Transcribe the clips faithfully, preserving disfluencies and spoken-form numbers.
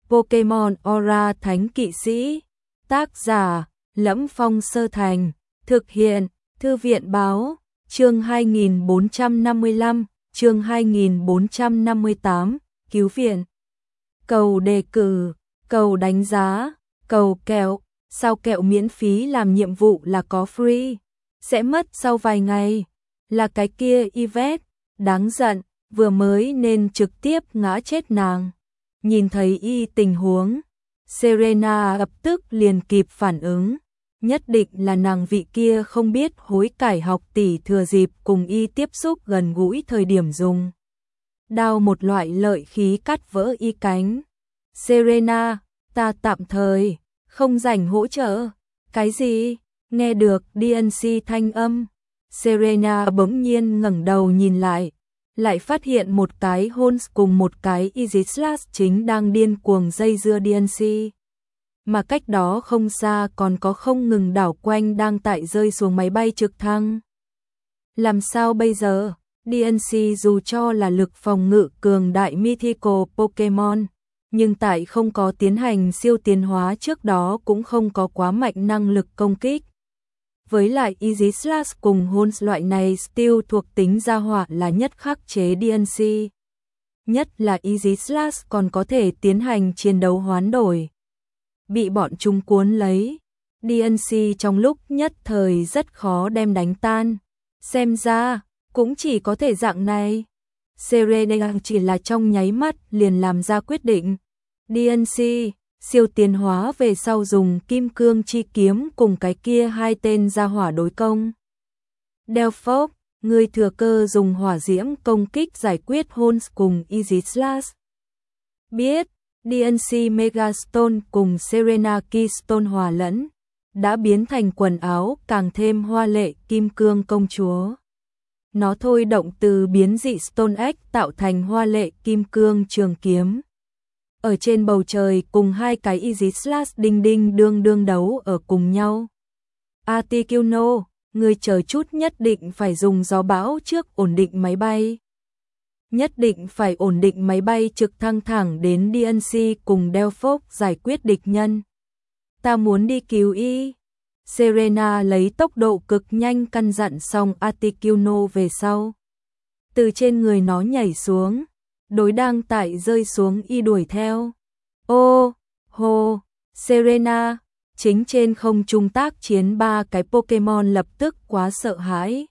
Pokemon Aura Thánh Kỵ Sĩ. Tác giả: Lẫm Phong Sơ Thành. Thực hiện: Thư viện báo. Chương hai nghìn bốn trăm năm mươi lăm, chương hai nghìn bốn trăm năm mươi tám, cứu viện. Cầu đề cử, cầu đánh giá, cầu kẹo. Sao kẹo miễn phí làm nhiệm vụ là có free, sẽ mất sau vài ngày. Là cái kia Yvette, đáng giận, vừa mới nên trực tiếp ngã chết nàng. Nhìn thấy y tình huống, Serena lập tức liền kịp phản ứng. Nhất định là nàng vị kia không biết hối cải học tỷ thừa dịp cùng y tiếp xúc gần gũi thời điểm dùng đao một loại lợi khí cắt vỡ y cánh. Serena, ta tạm thời không rảnh hỗ trợ. Cái gì? Nghe được đê en xê thanh âm, Serena bỗng nhiên ngẩng đầu nhìn lại, lại phát hiện một cái Holmes cùng một cái Aegislas chính đang điên cuồng dây dưa đê en xê. Mà cách đó không xa còn có không ngừng đảo quanh đang tại rơi xuống máy bay trực thăng. Làm sao bây giờ? đê en xê dù cho là lực phòng ngự cường đại mythical Pokemon, nhưng tại không có tiến hành siêu tiến hóa trước đó cũng không có quá mạnh năng lực công kích. Với lại Aegislas cùng Holmes loại này steel thuộc tính gia hỏa là nhất khắc chế đê en xê. Nhất là Aegislas còn có thể tiến hành chiến đấu hoán đổi. Bị bọn chúng cuốn lấy, đê en xê trong lúc nhất thời rất khó đem đánh tan. Xem ra, cũng chỉ có thể dạng này. Serena chỉ là trong nháy mắt liền làm ra quyết định. đê en xê, siêu tiến hóa về sau dùng kim cương chi kiếm cùng cái kia hai tên gia hỏa đối công. Delphos, người thừa cơ dùng hỏa diễm công kích giải quyết Holmes cùng Aegislas. Biết, đê en xê Megastone cùng Serena Keystone hòa lẫn, đã biến thành quần áo càng thêm hoa lệ kim cương công chúa. Nó thôi động từ biến dị Stone Egg tạo thành hoa lệ kim cương trường kiếm. Ở trên bầu trời cùng hai cái Aegislas đinh đinh đương đương đấu ở cùng nhau. Articuno, người chờ chút nhất định phải dùng gió bão trước ổn định máy bay. Nhất định phải ổn định máy bay trực thăng thẳng đến đê en xê cùng Delphos giải quyết địch nhân. Ta muốn đi cứu y. Serena lấy tốc độ cực nhanh căn dặn xong Articuno về sau. Từ trên người nó nhảy xuống, đối đang tại rơi xuống y đuổi theo. Ô, hô, Serena, chính trên không trung tác chiến ba cái Pokemon lập tức quá sợ hãi.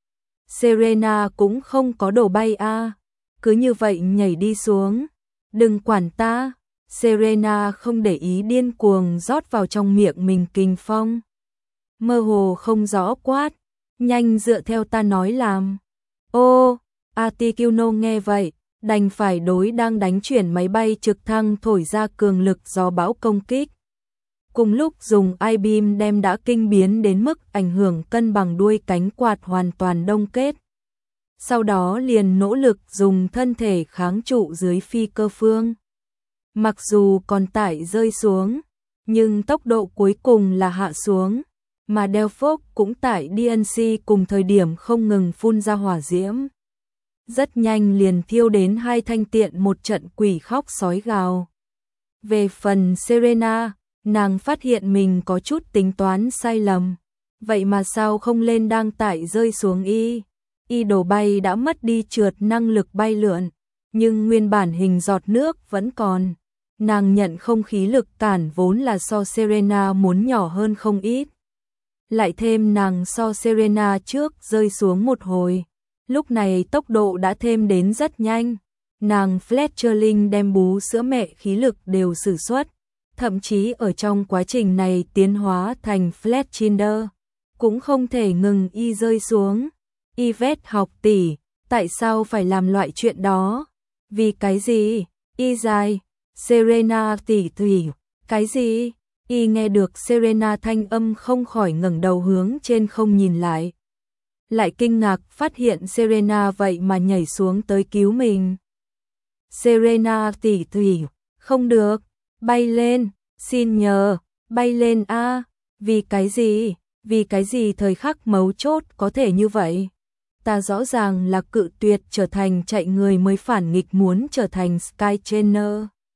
Serena cũng không có đổ bay a, à. Cứ như vậy nhảy đi xuống. Đừng quản ta. Serena không để ý điên cuồng rót vào trong miệng mình kinh phong. Mơ hồ không rõ quát. Nhanh dựa theo ta nói làm. Ô, Articuno nghe vậy, đành phải đối đang đánh chuyển máy bay trực thăng thổi ra cường lực gió bão công kích. Cùng lúc dùng I-beam đem đã kinh biến đến mức ảnh hưởng cân bằng đuôi cánh quạt hoàn toàn đông kết. Sau đó liền nỗ lực dùng thân thể kháng trụ dưới phi cơ phương. Mặc dù còn tải rơi xuống, nhưng tốc độ cuối cùng là hạ xuống, mà Delphos cũng tải đê en xê cùng thời điểm không ngừng phun ra hỏa diễm. Rất nhanh liền thiêu đến hai thanh tiện một trận quỷ khóc sói gào. Về phần Serena, nàng phát hiện mình có chút tính toán sai lầm. Vậy mà sao không lên đang tải rơi xuống y? Y đồ bay đã mất đi trượt năng lực bay lượn, nhưng nguyên bản hình giọt nước vẫn còn. Nàng nhận không khí lực cản vốn là so Serena muốn nhỏ hơn không ít. Lại thêm nàng so Serena trước rơi xuống một hồi. Lúc này tốc độ đã thêm đến rất nhanh. Nàng Fletcherling đem bú sữa mẹ khí lực đều sử xuất. Thậm chí ở trong quá trình này tiến hóa thành Fletchinder, cũng không thể ngừng y rơi xuống. Yvette học tỷ, tại sao phải làm loại chuyện đó? Vì cái gì? Y dài, Serena tỷ tỷ, cái gì? Y nghe được Serena thanh âm không khỏi ngẩng đầu hướng trên không nhìn lại. Lại kinh ngạc phát hiện Serena vậy mà nhảy xuống tới cứu mình. Serena tỷ tỷ, không được, bay lên, xin nhờ, bay lên a. Vì cái gì? Vì cái gì thời khắc mấu chốt có thể như vậy? Ta rõ ràng là cự tuyệt trở thành chạy người mới phản nghịch muốn trở thành Sky Trainer.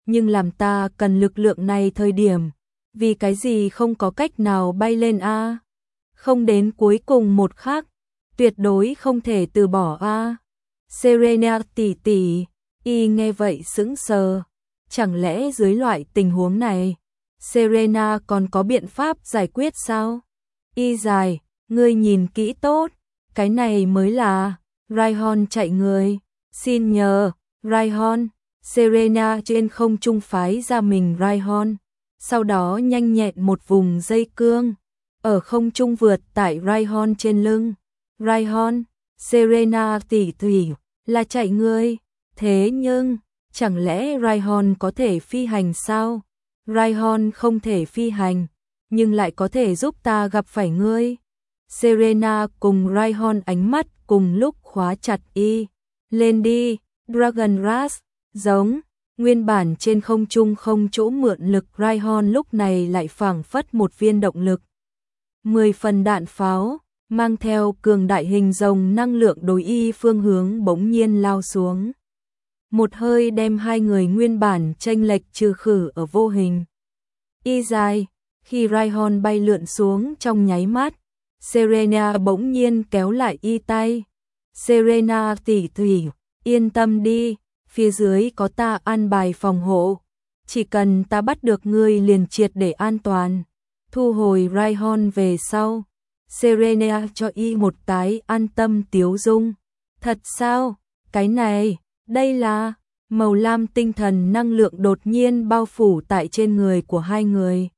nhưng làm ta cần lực lượng này thời điểm, vì cái gì không có cách nào bay lên a? Không đến cuối cùng một khắc, tuyệt đối không thể từ bỏ a. Serena tỷ tỷ, y nghe vậy sững sờ, chẳng lẽ dưới loại tình huống này, Serena còn có biện pháp giải quyết sao? Y dài, ngươi nhìn kỹ tốt, cái này mới là Rhyhorn chạy người, xin nhờ, Rhyhorn. Serena trên không trung phái ra mình Rhyhorn, sau đó nhanh nhẹn một vùng dây cương, ở không trung vượt tại Rhyhorn trên lưng. Rhyhorn, Serena tỷ tỷ, là chạy ngươi, thế nhưng, chẳng lẽ Rhyhorn có thể phi hành sao? Rhyhorn không thể phi hành, nhưng lại có thể giúp ta gặp phải ngươi. Serena cùng Rhyhorn ánh mắt cùng lúc khóa chặt y. Lên đi, Dragon Rush, giống, nguyên bản trên không trung không chỗ mượn lực Rhyhorn lúc này lại phảng phất một viên động lực. Mười phần đạn pháo, mang theo cường đại hình rồng năng lượng đối y phương hướng bỗng nhiên lao xuống. Một hơi đem hai người nguyên bản chênh lệch trừ khử ở vô hình. Y dài, khi Rhyhorn bay lượn xuống trong nháy mắt, Serena bỗng nhiên kéo lại y tay. Serena tỷ tỷ, yên tâm đi, phía dưới có ta an bài phòng hộ. Chỉ cần ta bắt được ngươi liền triệt để an toàn. Thu hồi Rhyhorn về sau, Serena cho y một cái an tâm tiếu dung. Thật sao? Cái này, đây là màu lam tinh thần năng lượng đột nhiên bao phủ tại trên người của hai người.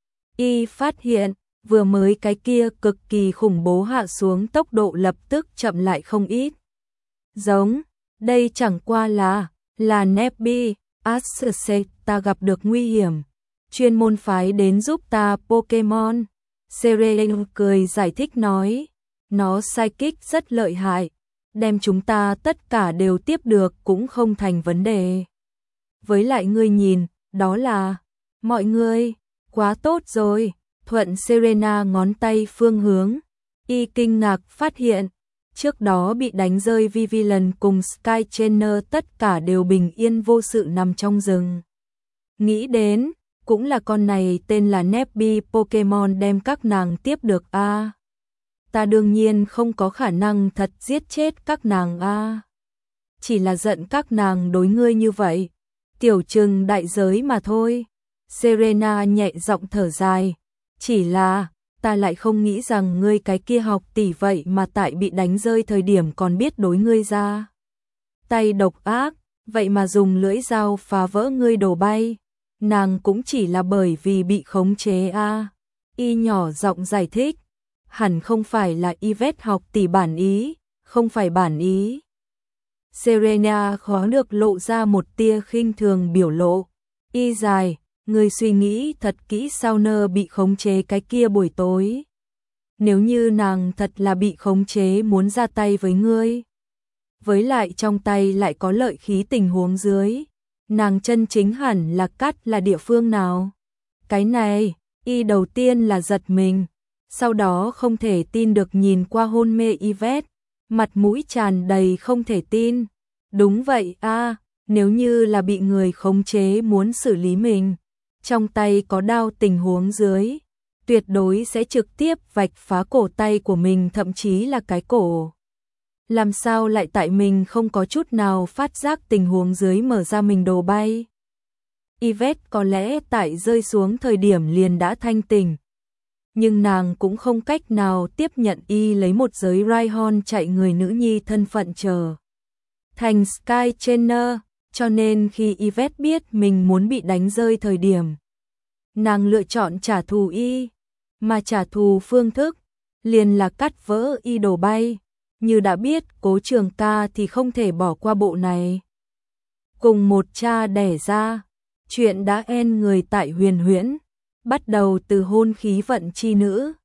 Y phát hiện, vừa mới cái kia cực kỳ khủng bố hạ xuống tốc độ lập tức chậm lại không ít. Giống, đây chẳng qua là, là Nebby, Asset ta gặp được nguy hiểm. Chuyên môn phái đến giúp ta Pokemon. Serena cười giải thích nói, nó psychic rất lợi hại, đem chúng ta tất cả đều tiếp được cũng không thành vấn đề. Với lại ngươi nhìn, đó là, mọi người, quá tốt rồi, thuận Serena ngón tay phương hướng, y kinh ngạc phát hiện, trước đó bị đánh rơi Vivillon cùng Sky Trainer tất cả đều bình yên vô sự nằm trong rừng. Nghĩ đến, cũng là con này tên là Nebby Pokemon đem các nàng tiếp được a. À, ta đương nhiên không có khả năng thật giết chết các nàng a. À, chỉ là giận các nàng đối ngươi như vậy, tiểu trừng đại giới mà thôi. Serena nhẹ giọng thở dài, chỉ là ta lại không nghĩ rằng ngươi cái kia học tỷ vậy mà tại bị đánh rơi thời điểm còn biết đối ngươi ra tay độc ác, vậy mà dùng lưỡi dao phá vỡ ngươi đổ bay. Nàng cũng chỉ là bởi vì bị khống chế a. À. Y nhỏ giọng giải thích, hẳn không phải là Yvette học tỷ bản ý, không phải bản ý. Serena khó được lộ ra một tia khinh thường biểu lộ. Y dài, ngươi suy nghĩ thật kỹ sao nơ bị khống chế cái kia buổi tối. Nếu như nàng thật là bị khống chế muốn ra tay với ngươi, với lại trong tay lại có lợi khí tình huống dưới, nàng chân chính hẳn là cắt là địa phương nào? Cái này, y đầu tiên là giật mình, sau đó không thể tin được nhìn qua hôn mê Yvette, mặt mũi tràn đầy không thể tin. Đúng vậy a, à, nếu như là bị người khống chế muốn xử lý mình, trong tay có đao tình huống dưới, tuyệt đối sẽ trực tiếp vạch phá cổ tay của mình, thậm chí là cái cổ. Làm sao lại tại mình không có chút nào phát giác tình huống dưới mở ra mình đồ bay? Yvette có lẽ tại rơi xuống thời điểm liền đã thanh tỉnh, nhưng nàng cũng không cách nào tiếp nhận y lấy một giới Rhyhorn chạy người nữ nhi thân phận chờ thành Sky Trainer, cho nên khi Yvette biết mình muốn bị đánh rơi thời điểm, nàng lựa chọn trả thù y, mà trả thù phương thức liền là cắt vỡ y đồ bay. Như đã biết Cố Trường Ca thì không thể bỏ qua bộ này. Cùng một cha đẻ ra, chuyện đã en người tại Huyền Huyễn, bắt đầu từ hôn khí vận chi nữ,